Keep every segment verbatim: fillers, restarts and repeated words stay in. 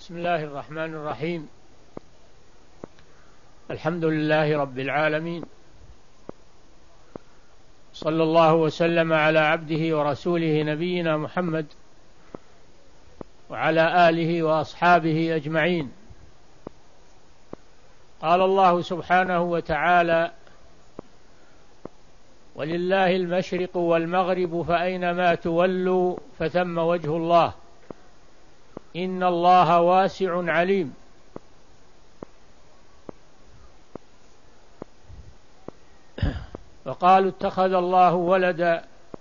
بسم الله الرحمن الرحيم. الحمد لله رب العالمين، صلى الله وسلم على عبده ورسوله نبينا محمد وعلى آله وأصحابه أجمعين. قال الله سبحانه وتعالى: ولله المشرق والمغرب فأينما تولوا فثم وجه الله إن الله واسع عليم. وقالوا اتخذ الله ولدا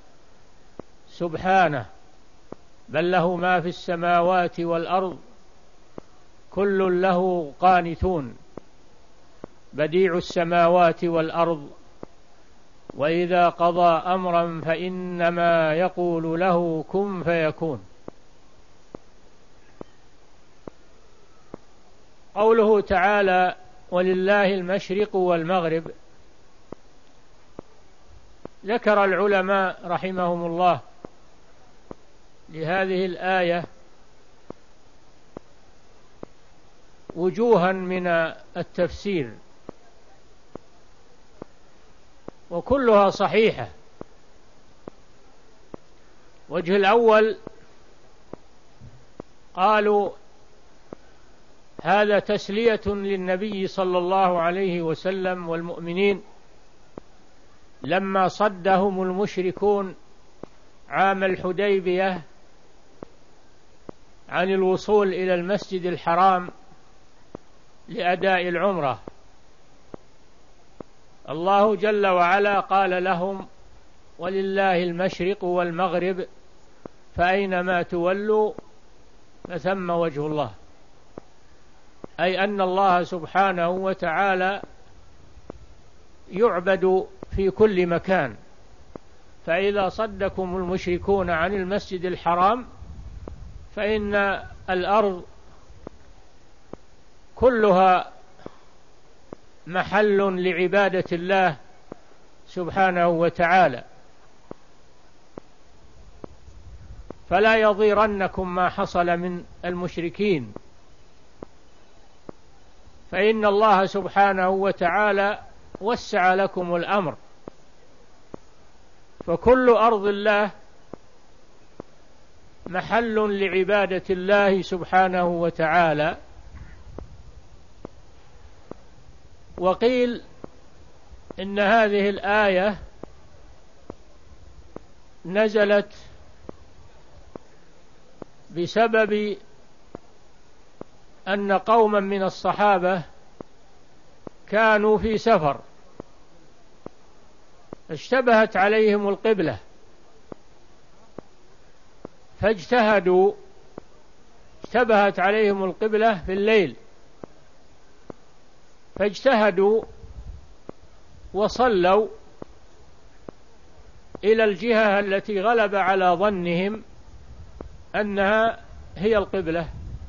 سبحانه بل له ما في السماوات والأرض كل له قانتون بديع السماوات والأرض وإذا قضى أمرا فإنما يقول له كن فيكون. قوله تعالى: ولله المشرق والمغرب، ذكر العلماء رحمهم الله لهذه الآية وجوها من التفسير وكلها صحيحة. وجه الأول قالوا هذا تسلية للنبي صلى الله عليه وسلم والمؤمنين لما صدهم المشركون عام الحديبية عن الوصول إلى المسجد الحرام لأداء العمرة. الله جل وعلا قال لهم: ولله المشرق والمغرب فأينما تولوا فثم وجه الله، أي أن الله سبحانه وتعالى يعبد في كل مكان. فإذا صدكم المشركون عن المسجد الحرام فإن الأرض كلها محل لعبادة الله سبحانه وتعالى، فلا يضيرنكم ما حصل من المشركين، فإن الله سبحانه وتعالى وسع لكم الأمر، فكل أرض الله محل لعبادة الله سبحانه وتعالى. وقيل إن هذه الآية نزلت بسبب أن قوما من الصحابة كانوا في سفر اشتبهت عليهم القبلة فاجتهدوا، اشتبهت عليهم القبلة في الليل فاجتهدوا وصلوا إلى الجهة التي غلب على ظنهم أنها هي القبلة،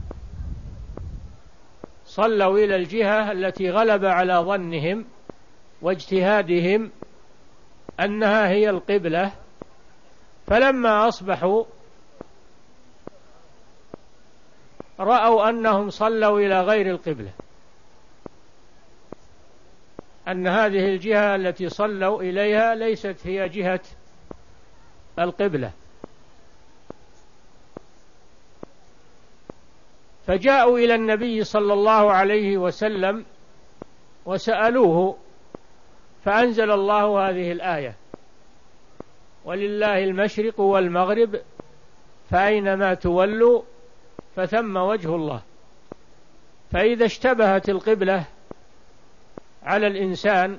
صلوا إلى الجهة التي غلب على ظنهم واجتهادهم أنها هي القبلة. فلما أصبحوا رأوا أنهم صلوا إلى غير القبلة، أن هذه الجهة التي صلوا إليها ليست هي جهة القبلة، فجاءوا إلى النبي صلى الله عليه وسلم وسألوه، فأنزل الله هذه الآية: ولله المشرق والمغرب فأينما تولوا فثم وجه الله. فإذا اشتبهت القبلة على الإنسان،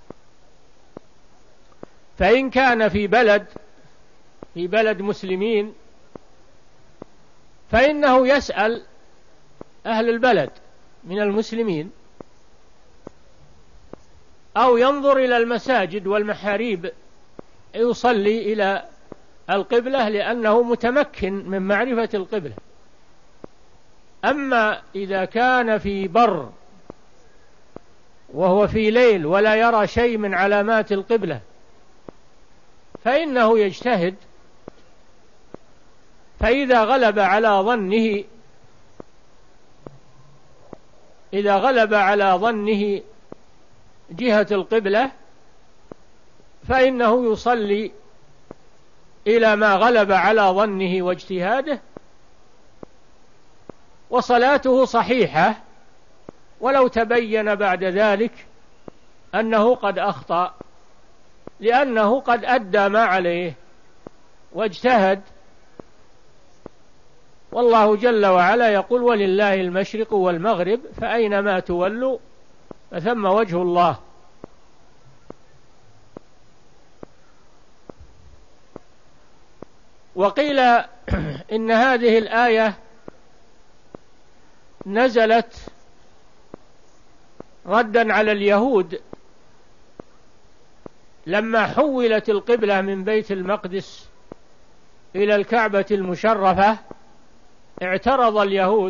فإن كان في بلد في بلد مسلمين فإنه يسأل أهل البلد من المسلمين، أو ينظر إلى المساجد والمحاريب يصلي إلى القبلة لأنه متمكن من معرفة القبلة. أما إذا كان في بر وهو في ليل ولا يرى شيء من علامات القبلة فإنه يجتهد، فإذا غلب على ظنه إذا غلب على ظنه جهة القبلة فإنه يصلي إلى ما غلب على ظنه واجتهاده، وصلاته صحيحة ولو تبين بعد ذلك أنه قد أخطأ، لأنه قد أدى ما عليه واجتهد. والله جل وعلا يقول: ولله المشرق والمغرب فأينما تولوا فثم وجه الله. وقيل إن هذه الآية نزلت ردا على اليهود لما حولت القبلة من بيت المقدس إلى الكعبة المشرفة. اعترض اليهود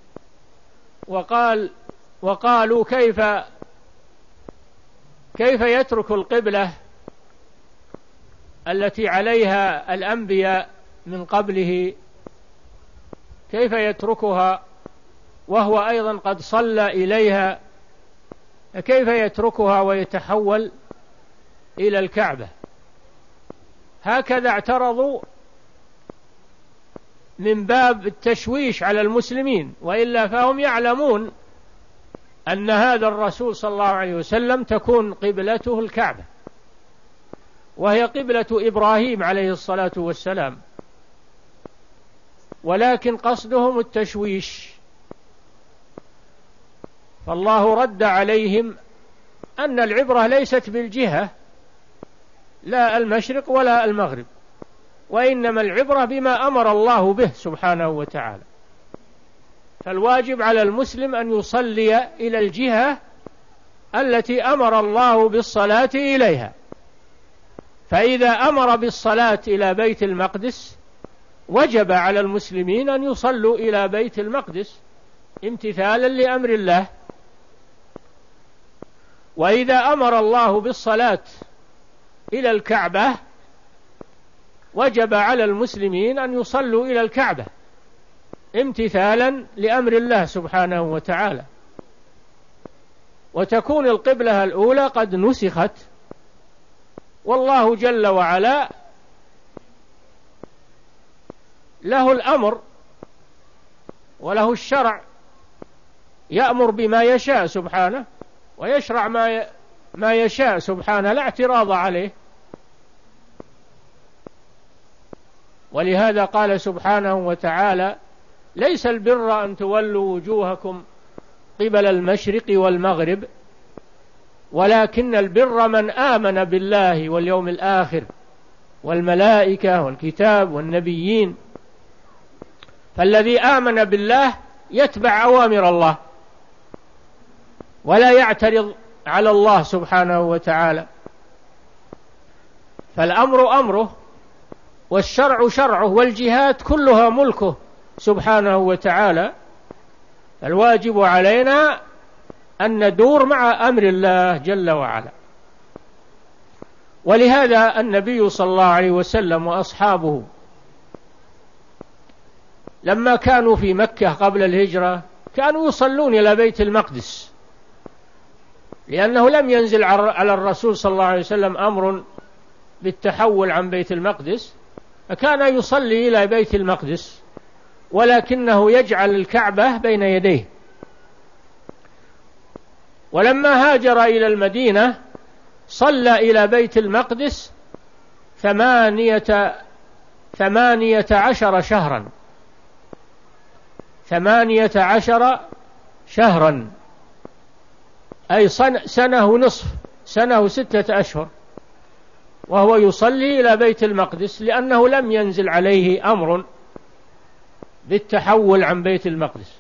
وقال وقالوا كيف كيف يترك القبلة التي عليها الأنبياء من قبله، كيف يتركها وهو أيضا قد صلى إليها، كيف يتركها ويتحول إلى الكعبة؟ هكذا اعترضوا من باب التشويش على المسلمين، وإلا فهم يعلمون أن هذا الرسول صلى الله عليه وسلم تكون قبلته الكعبة، وهي قبلة إبراهيم عليه الصلاة والسلام، ولكن قصدهم التشويش. فالله رد عليهم أن العبرة ليست بالجهة، لا المشرق ولا المغرب، وإنما العبرة بما أمر الله به سبحانه وتعالى. فالواجب على المسلم أن يصلي إلى الجهة التي أمر الله بالصلاة إليها. فإذا أمر بالصلاة إلى بيت المقدس وجب على المسلمين أن يصلوا إلى بيت المقدس امتثالا لأمر الله. وإذا أمر الله بالصلاة إلى الكعبة وجب على المسلمين أن يصلوا إلى الكعبة امتثالا لأمر الله سبحانه وتعالى. وتكون القبلة الأولى قد نسخت، والله جل وعلا له الأمر وله الشرع، يأمر بما يشاء سبحانه ويشرع ما ما يشاء سبحانه، لا اعتراض عليه. ولهذا قال سبحانه وتعالى: ليس البر أن تولوا وجوهكم قبل المشرق والمغرب ولكن البر من آمن بالله واليوم الآخر والملائكة والكتاب والنبيين. فالذي آمن بالله يتبع أوامر الله ولا يعترض على الله سبحانه وتعالى، فالأمر أمره والشرع شرعه والجهات كلها ملكه سبحانه وتعالى. الواجب علينا أن ندور مع أمر الله جل وعلا. ولهذا النبي صلى الله عليه وسلم وأصحابه لما كانوا في مكة قبل الهجرة كانوا يصلون إلى بيت المقدس، لأنه لم ينزل على الرسول صلى الله عليه وسلم أمر بالتحول عن بيت المقدس، فكان يصلي إلى بيت المقدس ولكنه يجعل الكعبة بين يديه. ولما هاجر إلى المدينة صلى إلى بيت المقدس ثمانية ثمانية عشر شهرا ثمانية عشر شهرا أي سنة ونصف، سنة وستة أشهر، وهو يصلي إلى بيت المقدس لأنه لم ينزل عليه أمر بالتحول عن بيت المقدس.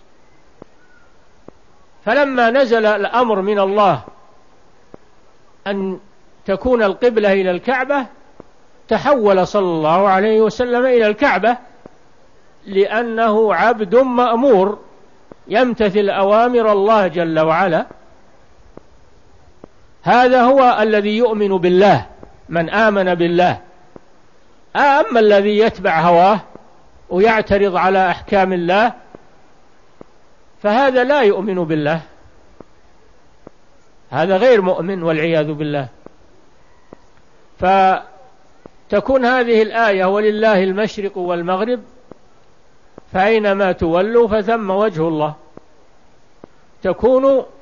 فلما نزل الأمر من الله أن تكون القبلة إلى الكعبة تحول صلى الله عليه وسلم إلى الكعبة، لأنه عبد مأمور يمتثل أوامر الله جل وعلا. هذا هو الذي يؤمن بالله، من آمن بالله. أما الذي يتبع هواه ويعترض على أحكام الله فهذا لا يؤمن بالله هذا غير مؤمن والعياذ بالله. فتكون هذه الآية ولله المشرق والمغرب فأينما تولوا فثم وجه الله، تكون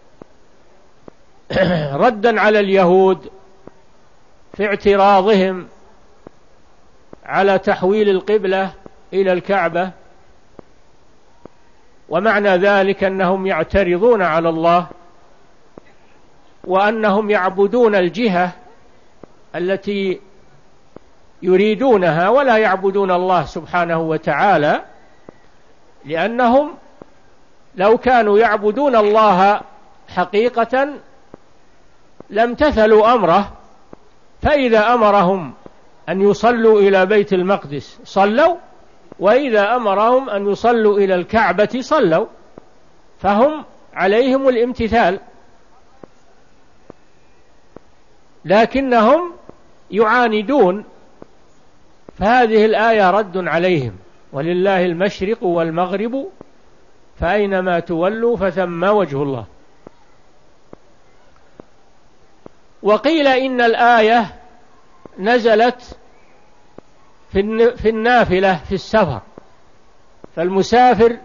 ردا على اليهود في اعتراضهم على تحويل القبلة إلى الكعبة، ومعنى ذلك أنهم يعترضون على الله وأنهم يعبدون الجهة التي يريدونها ولا يعبدون الله سبحانه وتعالى، لأنهم لو كانوا يعبدون الله حقيقة لامتثلوا أمره، فإذا أمرهم أن يصلوا إلى بيت المقدس صلوا، وإذا أمرهم أن يصلوا إلى الكعبة صلوا، فهم عليهم الامتثال، لكنهم يعاندون. فهذه الآية رد عليهم، ولله المشرق والمغرب فأينما تولوا فثم وجه الله. وقيل إن الآية نزلت في النافلة في السفر، فالمسافر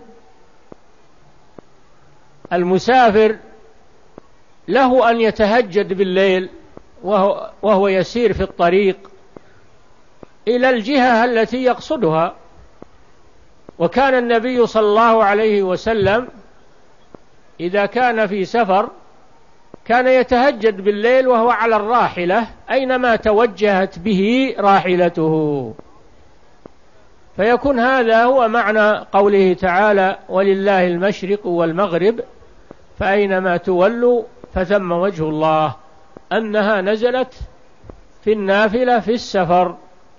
المسافر له أن يتهجد بالليل وهو, وهو يسير في الطريق إلى الجهة التي يقصدها. وكان النبي صلى الله عليه وسلم إذا كان في سفر كان يتهجد بالليل وهو على الراحلة أينما توجهت به راحلته. فيكون هذا هو معنى قوله تعالى ولله المشرق والمغرب فأينما تولوا فثم وجه الله، أنها نزلت في النافلة في السفر.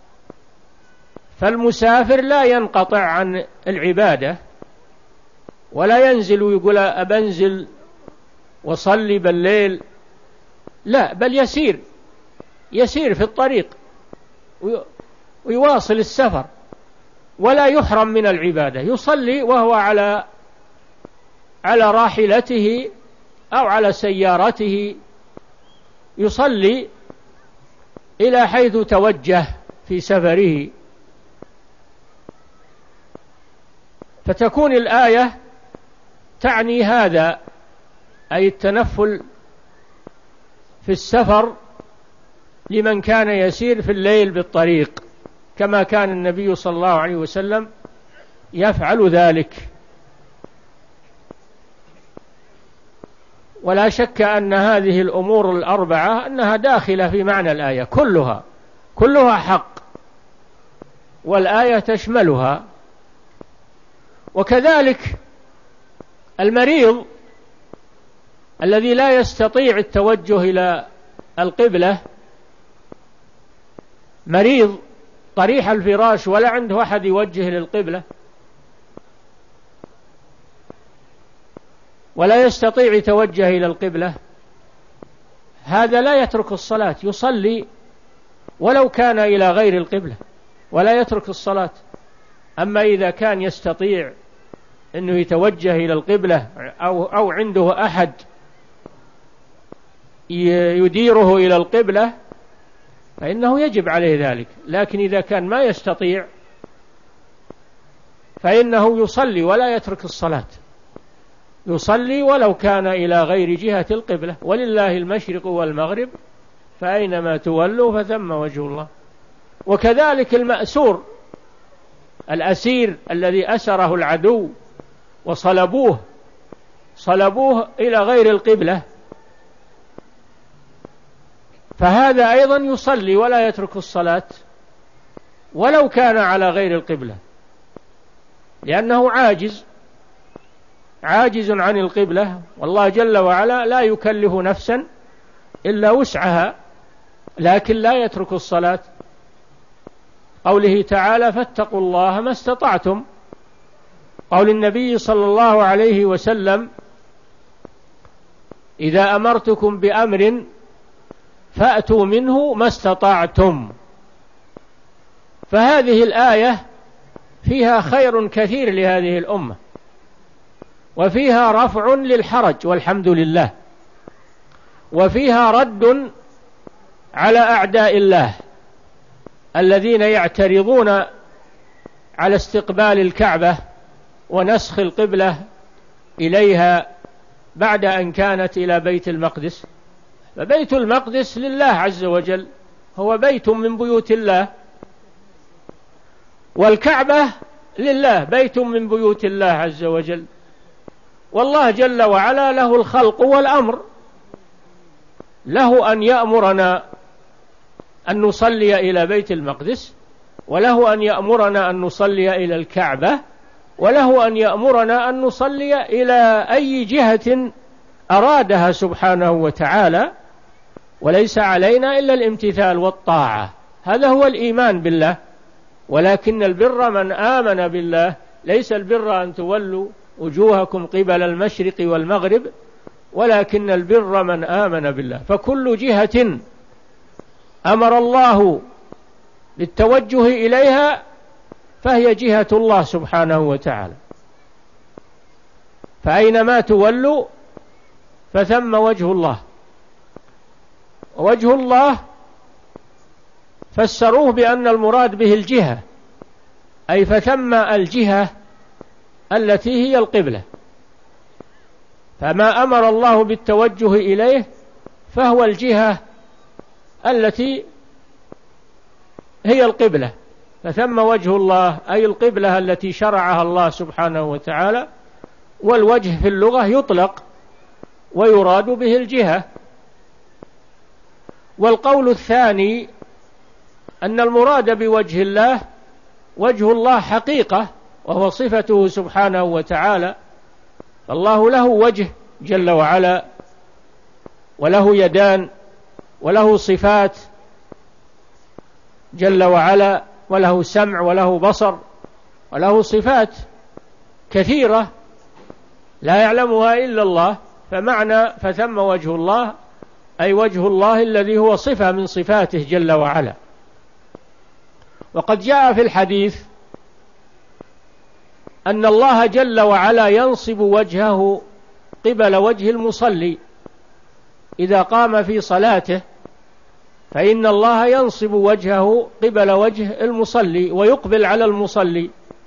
فالمسافر لا ينقطع عن العبادة ولا ينزل ويقول أبنزل وصلي بالليل، لا، بل يسير يسير في الطريق ويواصل السفر ولا يحرم من العبادة، يصلي وهو على على راحلته أو على سيارته، يصلي إلى حيث توجه في سفره. فتكون الآية تعني هذا، أي التنفل في السفر لمن كان يسير في الليل بالطريق، كما كان النبي صلى الله عليه وسلم يفعل ذلك. ولا شك أن هذه الأمور الأربعة أنها داخلة في معنى الآية، كلها كلها حق، والآية تشملها. وكذلك المريض الذي لا يستطيع التوجه إلى القبلة، مريض طريح الفراش ولا عنده أحد يوجه للقبلة ولا يستطيع يتوجه إلى القبلة، هذا لا يترك الصلاة، يصلي ولو كان إلى غير القبلة ولا يترك الصلاة. أما إذا كان يستطيع أنه يتوجه إلى القبلة أو, أو عنده أحد يديره إلى القبلة فإنه يجب عليه ذلك. لكن إذا كان ما يستطيع فإنه يصلي ولا يترك الصلاة، يصلي ولو كان إلى غير جهة القبلة. ولله المشرق والمغرب فأينما تولوا فثم وجه الله. وكذلك المأسور، الأسير الذي أسره العدو وصلبوه صلبوه إلى غير القبلة، فهذا أيضا يصلي ولا يترك الصلاة ولو كان على غير القبلة، لأنه عاجز عاجز عن القبلة، والله جل وعلا لا يكلف نفسا إلا وسعها، لكن لا يترك الصلاة. قوله تعالى فاتقوا الله ما استطعتم. قول النبي صلى الله عليه وسلم إذا أمرتكم بأمر فأتوا منه ما استطعتم. فهذه الآية فيها خير كثير لهذه الأمة، وفيها رفع للحرج والحمد لله. وفيها رد على أعداء الله الذين يعترضون على استقبال الكعبة ونسخ القبلة إليها بعد أن كانت إلى بيت المقدس. فبيت المقدس لله عز وجل، هو بيت من بيوت الله، والكعبة لله بيت من بيوت الله عز وجل. والله جل وعلا له الخلق والأمر، له أن يأمرنا أن نصلي إلى بيت المقدس، وله أن يأمرنا أن نصلي إلى الكعبة، وله أن يأمرنا أن نصلي إلى أي جهة أرادها سبحانه وتعالى، وليس علينا إلا الامتثال والطاعة. هذا هو الإيمان بالله. ولكن البر من آمن بالله، ليس البر أن تولوا وجوهكم قبل المشرق والمغرب، ولكن البر من آمن بالله. فكل جهة أمر الله للتوجه إليها فهي جهة الله سبحانه وتعالى. فأينما تولوا فثم وجه الله. وجه الله فسروه بأن المراد به الجهة، أي فثم الجهة التي هي القبلة. فما أمر الله بالتوجه إليه فهو الجهة التي هي القبلة، فثم وجه الله أي القبلة التي شرعها الله سبحانه وتعالى. والوجه في اللغة يطلق ويراد به الجهة. والقول الثاني أن المراد بوجه الله وجه الله حقيقة، وهو صفته سبحانه وتعالى. الله له وجه جل وعلا، وله يدان، وله صفات جل وعلا، وله سمع، وله بصر، وله صفات كثيرة لا يعلمها إلا الله. فمعنى فثم وجه الله أي وجه الله الذي هو صفة من صفاته جل وعلا. وقد جاء في الحديث أن الله جل وعلا ينصب وجهه قبل وجه المصلي إذا قام في صلاته، فإن الله ينصب وجهه قبل وجه المصلي ويقبل على المصلي.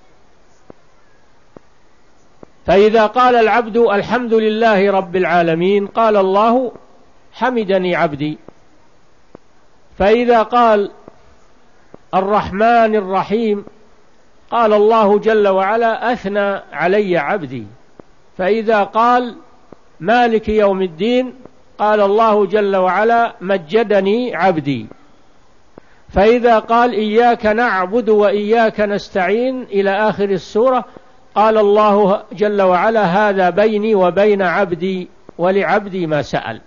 فإذا قال العبد الحمد لله رب العالمين قال الله حمدني عبدي. فإذا قال الرحمن الرحيم قال الله جل وعلا أثنى علي عبدي. فإذا قال مالك يوم الدين قال الله جل وعلا مجدني عبدي. فإذا قال إياك نعبد وإياك نستعين إلى آخر السورة قال الله جل وعلا هذا بيني وبين عبدي ولعبدي ما سأل.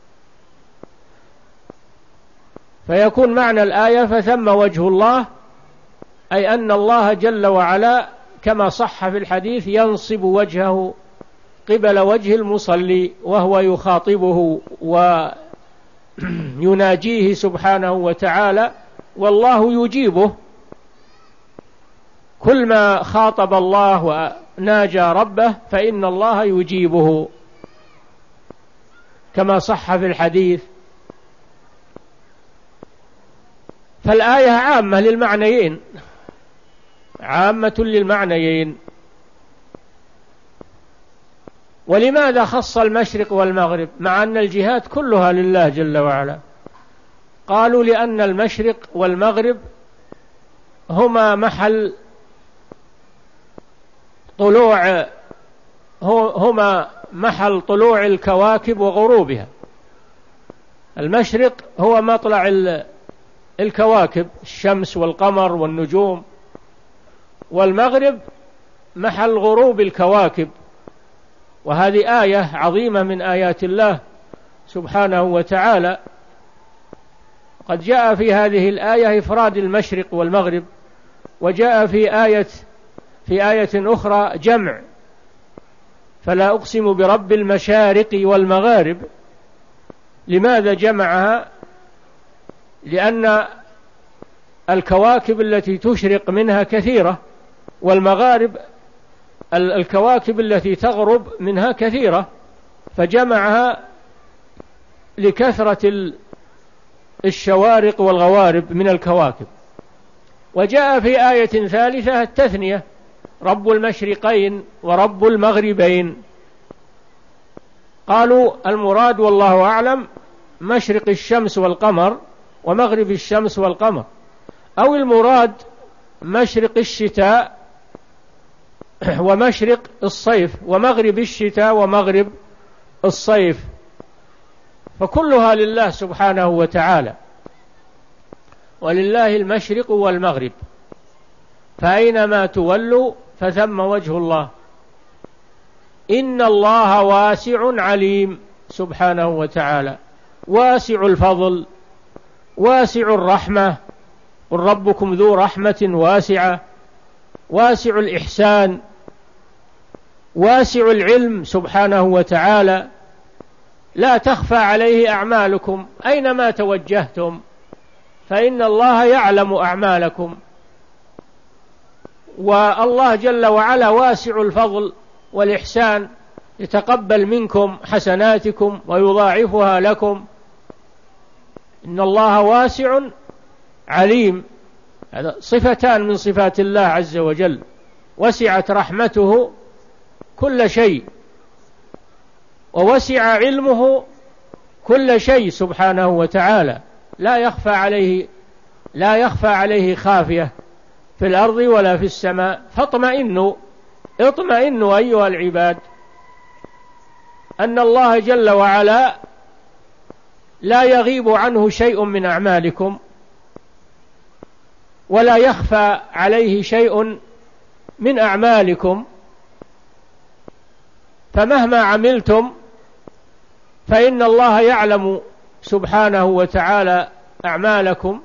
فيكون معنى الآية فثم وجه الله أي أن الله جل وعلا كما صح في الحديث ينصب وجهه قبل وجه المصلي وهو يخاطبه ويناجيه سبحانه وتعالى، والله يجيبه. كل ما خاطب الله وناجى ربه فإن الله يجيبه كما صح في الحديث. فالآية عامة للمعنيين، عامة للمعنيين. ولماذا خص المشرق والمغرب مع أن الجهات كلها لله جل وعلا؟ قالوا لأن المشرق والمغرب هما محل طلوع هما محل طلوع الكواكب وغروبها. المشرق هو مطلع الكواكب الشمس والقمر والنجوم، والمغرب محل غروب الكواكب. وهذه آية عظيمة من آيات الله سبحانه وتعالى. قد جاء في هذه الآية إفراد المشرق والمغرب، وجاء في آية في آية أخرى جمع فلا أقسم برب المشارق والمغارب. لماذا جمعها؟ لأن الكواكب التي تشرق منها كثيرة، والمغارب الكواكب التي تغرب منها كثيرة، فجمعها لكثرة الشوارق والغوارب من الكواكب. وجاء في آية ثالثة التثنية: رب المشرقين ورب المغربين. قالوا المراد والله أعلم مشرق الشمس والقمر ومغرب الشمس والقمر، أو المراد مشرق الشتاء ومشرق الصيف ومغرب الشتاء ومغرب الصيف، فكلها لله سبحانه وتعالى، ولله المشرق والمغرب، فأينما تولوا فثم وجه الله. إن الله واسع عليم سبحانه وتعالى، واسع الفضل واسع الرحمة، قل ربكم ذو رحمة واسعة، واسع الإحسان، واسع العلم سبحانه وتعالى، لا تخفى عليه أعمالكم أينما توجهتم، فإن الله يعلم أعمالكم. والله جل وعلا واسع الفضل والإحسان، يتقبل منكم حسناتكم ويضاعفها لكم. إن الله واسع عليم، هذا صفتان من صفات الله عز وجل. وسعت رحمته كل شيء، ووسع علمه كل شيء سبحانه وتعالى، لا يخفى عليه لا يخفى عليه خافية في الأرض ولا في السماء. فاطمئنوا اطمئنوا أيها العباد أن الله جل وعلا لا يغيب عنه شيء من أعمالكم، ولا يخفى عليه شيء من أعمالكم، فمهما عملتم فإن الله يعلم سبحانه وتعالى أعمالكم،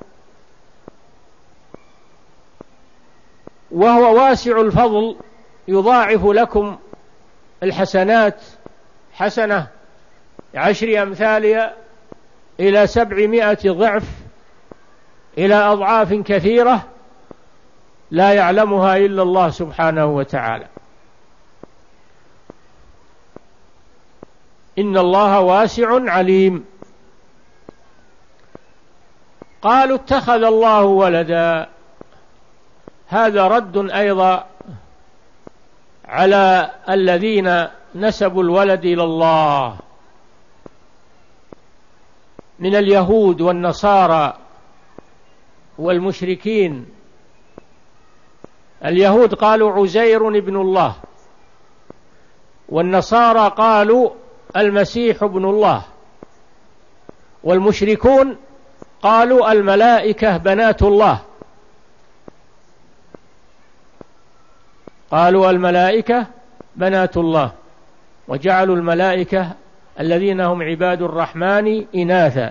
وهو واسع الفضل، يضاعف لكم الحسنات، حسنة عشر أمثالها إلى سبعمائة ضعف، إلى أضعاف كثيرة لا يعلمها إلا الله سبحانه وتعالى. إن الله واسع عليم. قالوا اتخذ الله ولدا، هذا رد أيضا على الذين نسبوا الولد إلى الله من اليهود والنصارى والمشركين. اليهود قالوا عزير ابن الله، والنصارى قالوا المسيح ابن الله، والمشركون قالوا الملائكة بنات الله، قالوا الملائكة بنات الله، وجعلوا الملائكة الذين هم عباد الرحمن إناثا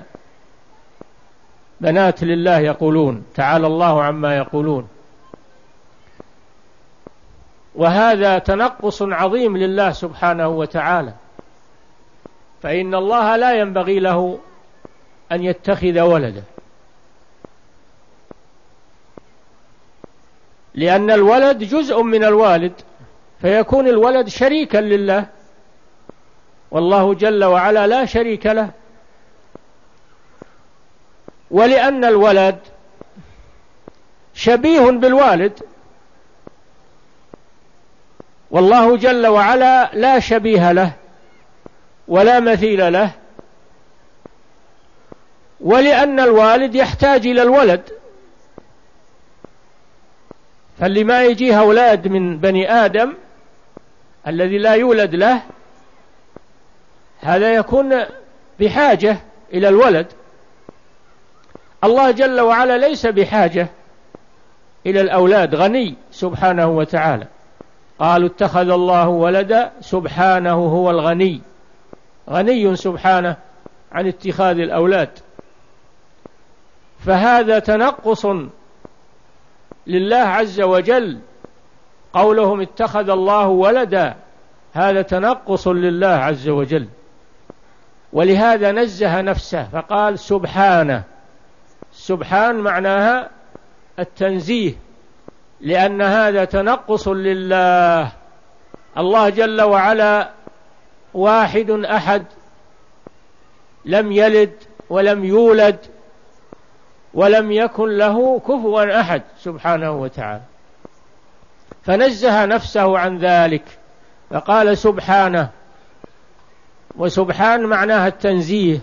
بنات لله يقولون، تعالى الله عما يقولون. وهذا تنقص عظيم لله سبحانه وتعالى، فإن الله لا ينبغي له أن يتخذ ولدا، لأن الولد جزء من الوالد، فيكون الولد شريكا لله، والله جل وعلا لا شريك له. ولأن الولد شبيه بالوالد، والله جل وعلا لا شبيه له ولا مثيل له. ولأن الوالد يحتاج إلى الولد، فاللي ما يجيه أولاد من بني آدم الذي لا يولد له، هذا يكون بحاجة إلى الولد. الله جل وعلا ليس بحاجة إلى الأولاد، غني سبحانه وتعالى. قالوا اتخذ الله ولدا، سبحانه هو الغني، غني سبحانه عن اتخاذ الأولاد. فهذا تنقص لله عز وجل، قولهم اتخذ الله ولدا، هذا تنقص لله عز وجل. ولهذا نزه نفسه فقال سبحانه. سبحان معناها التنزيه، لأن هذا تنقص لله. الله جل وعلا واحد أحد، لم يلد ولم يولد ولم يكن له كفوا أحد سبحانه وتعالى، فنزه نفسه عن ذلك فقال سبحانه. وسبحان معناها التنزيه،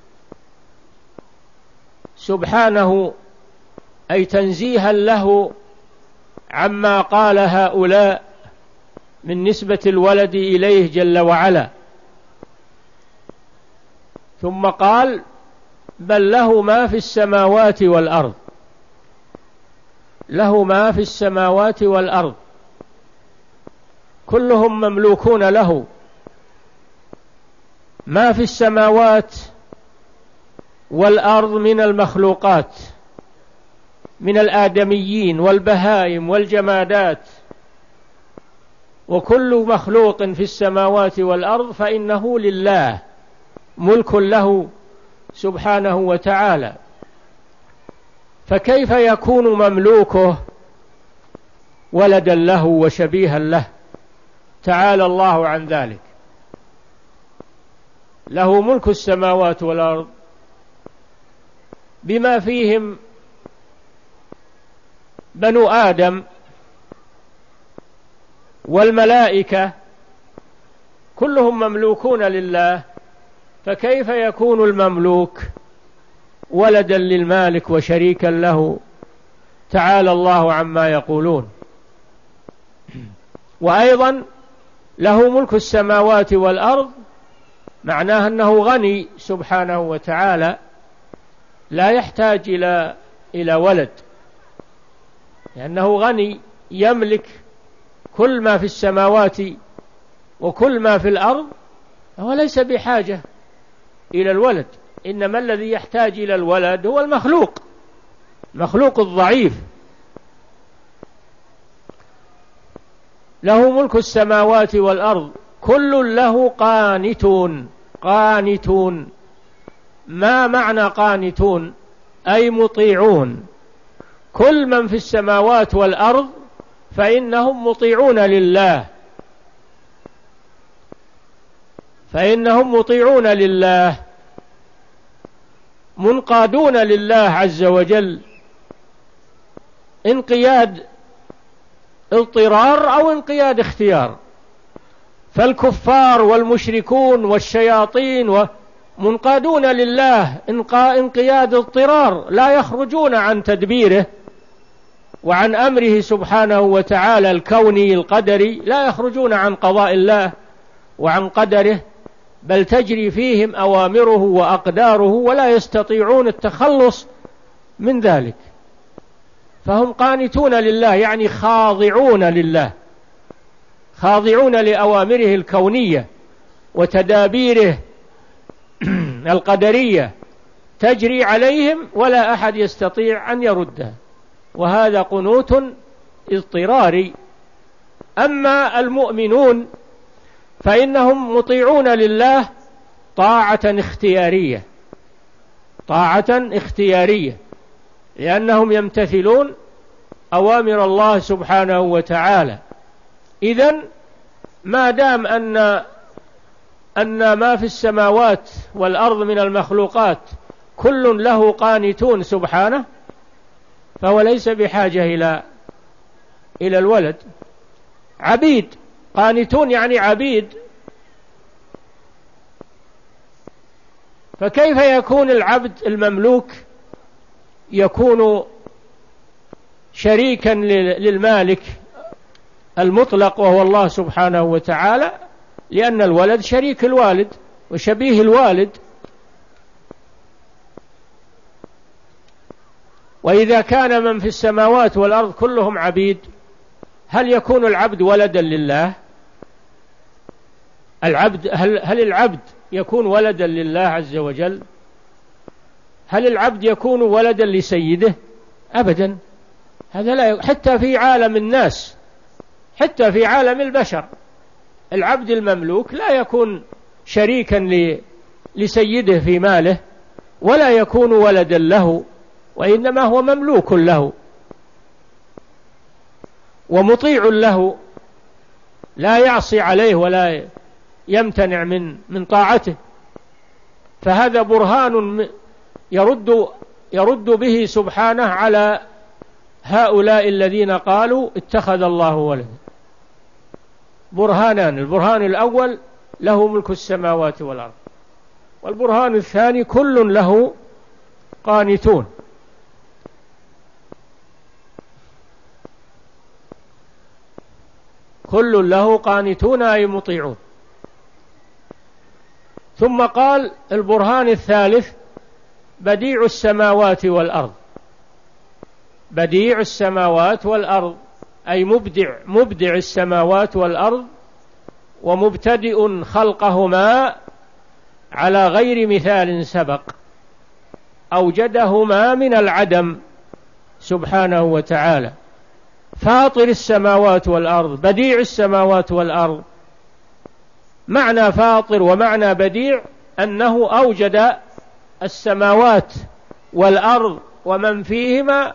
سبحانه أي تنزيها له عما قال هؤلاء من نسبة الولد إليه جل وعلا. ثم قال بل له ما في السماوات والأرض، له ما في السماوات والأرض، كلهم مملوكون له. ما في السماوات والأرض من المخلوقات، من الآدميين والبهائم والجمادات، وكل مخلوق في السماوات والأرض فإنه لله، ملك له سبحانه وتعالى. فكيف يكون مملوكه ولدا له وشبيها له؟ تعالى الله عن ذلك. له ملك السماوات والأرض بما فيهم بنو آدم والملائكة، كلهم مملوكون لله، فكيف يكون المملوك ولدا للمالك وشريكا له؟ تعالى الله عما يقولون. وأيضا له ملك السماوات والأرض معناه أنه غني سبحانه وتعالى، لا يحتاج إلى إلى ولد، لأنه غني يملك كل ما في السماوات وكل ما في الأرض، هو ليس بحاجة إلى الولد. إنما الذي يحتاج إلى الولد هو المخلوق، المخلوق الضعيف. له ملك السماوات والأرض كل له قانتون. قانتون ما معنى قانتون؟ أي مطيعون. كل من في السماوات والأرض فإنهم مطيعون لله، فإنهم مطيعون لله، منقادون لله عز وجل، انقياد اضطرار أو انقياد اختيار. فالكفار والمشركون والشياطين منقادون لله انقياد اضطرار، لا يخرجون عن تدبيره وعن أمره سبحانه وتعالى الكوني القدري، لا يخرجون عن قضاء الله وعن قدره، بل تجري فيهم أوامره وأقداره ولا يستطيعون التخلص من ذلك. فهم قانتون لله، يعني خاضعون لله، خاضعون لأوامره الكونية وتدابيره القدرية تجري عليهم ولا أحد يستطيع أن يردها، وهذا قنوت اضطراري. أما المؤمنون فإنهم مطيعون لله طاعة اختيارية، طاعة اختيارية، لأنهم يمتثلون أوامر الله سبحانه وتعالى. إذن ما دام أن أن ما في السماوات والأرض من المخلوقات كل له قانتون سبحانه، فهو ليس بحاجة إلى إلى الولد. عبيد، قانتون يعني عبيد، فكيف يكون العبد المملوك يكون شريكا للمالك المطلق وهو الله سبحانه وتعالى؟ لأن الولد شريك الوالد وشبيه الوالد. وإذا كان من في السماوات والأرض كلهم عبيد، هل يكون العبد ولدا لله؟ العبد هل, هل العبد يكون ولدا لله عز وجل؟ هل العبد يكون ولدا لسيده؟ أبدا. هذا لا، حتى في عالم الناس، حتى في عالم البشر، العبد المملوك لا يكون شريكا لسيده في ماله، ولا يكون ولدا له، وإنما هو مملوك له ومطيع له، لا يعصي عليه ولا يمتنع من من طاعته. فهذا برهان يرد يرد به سبحانه على هؤلاء الذين قالوا اتخذ الله ولدا. برهانان: البرهان الأول له ملك السماوات والأرض، والبرهان الثاني كل له قانتون. كل له قانتون أي مطيعون. ثم قال البرهان الثالث: بديع السماوات والأرض. بديع السماوات والأرض أي مبدع مبدع السماوات والأرض، ومبتدئ خلقهما على غير مثال سبق، أوجدهما من العدم سبحانه وتعالى. فاطر السماوات والأرض، بديع السماوات والأرض. معنى فاطر ومعنى بديع أنه أوجد السماوات والأرض ومن فيهما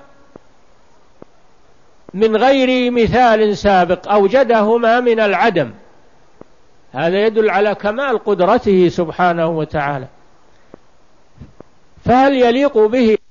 من غير مثال سابق، أوجدهما من العدم. هذا يدل على كمال قدرته سبحانه وتعالى. فهل يليق به